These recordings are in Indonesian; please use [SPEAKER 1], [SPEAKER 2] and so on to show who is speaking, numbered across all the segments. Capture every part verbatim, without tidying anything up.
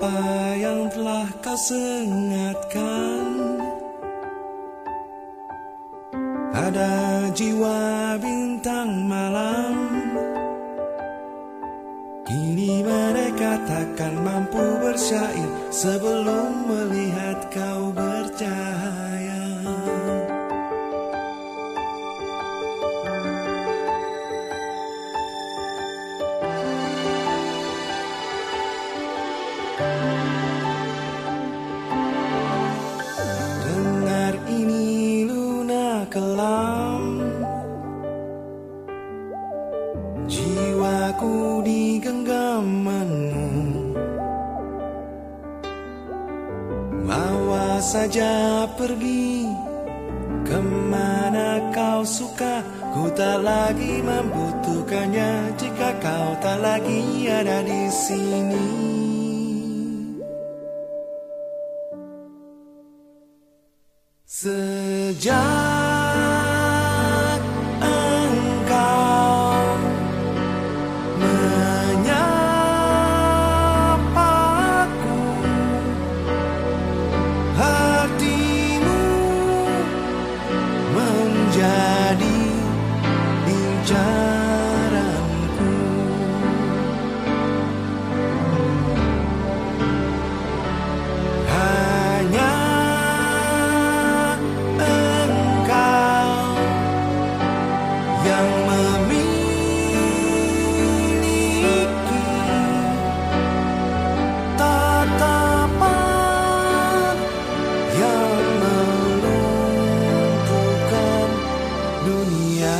[SPEAKER 1] apa yang telah kau sengatkan pada jiwa bintang malam. Kini mereka takkan mampu bersyair sebelum melihat kau bercahaya. Dengar ini Luna kelam, jiwaku di genggamanmu. Bawa saja pergi kemana kau suka, ku tak lagi membutuhkannya jika kau tak lagi ada di sini. Sejak engkau menyapaku, hatimu menjadi incaranku. Hanya yang memiliki tatapan yang melumpuhkan dunia.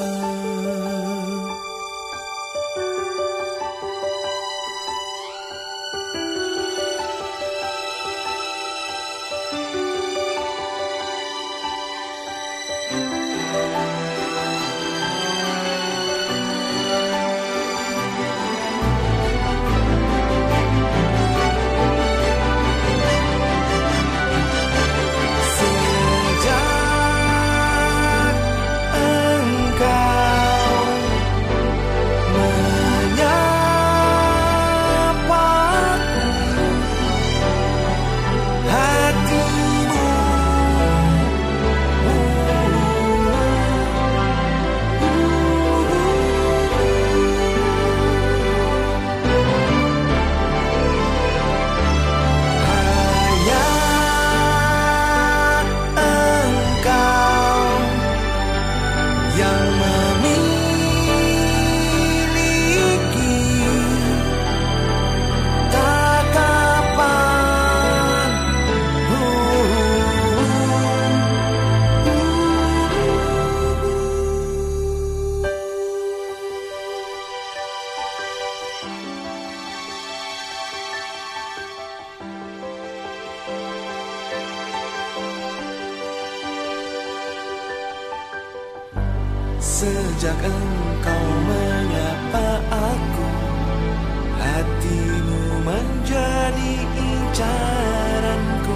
[SPEAKER 1] Sejak engkau menyapa aku, hatimu menjadi incaranku.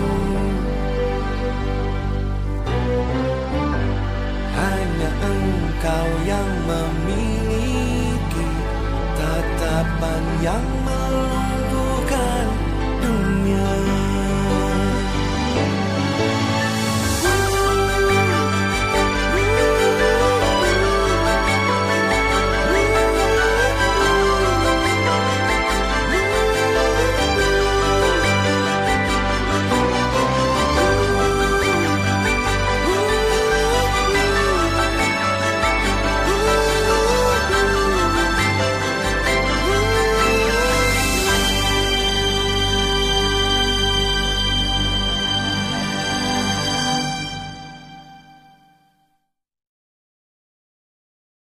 [SPEAKER 1] Hanya engkau yang memiliki tatapan yang melumpuhkan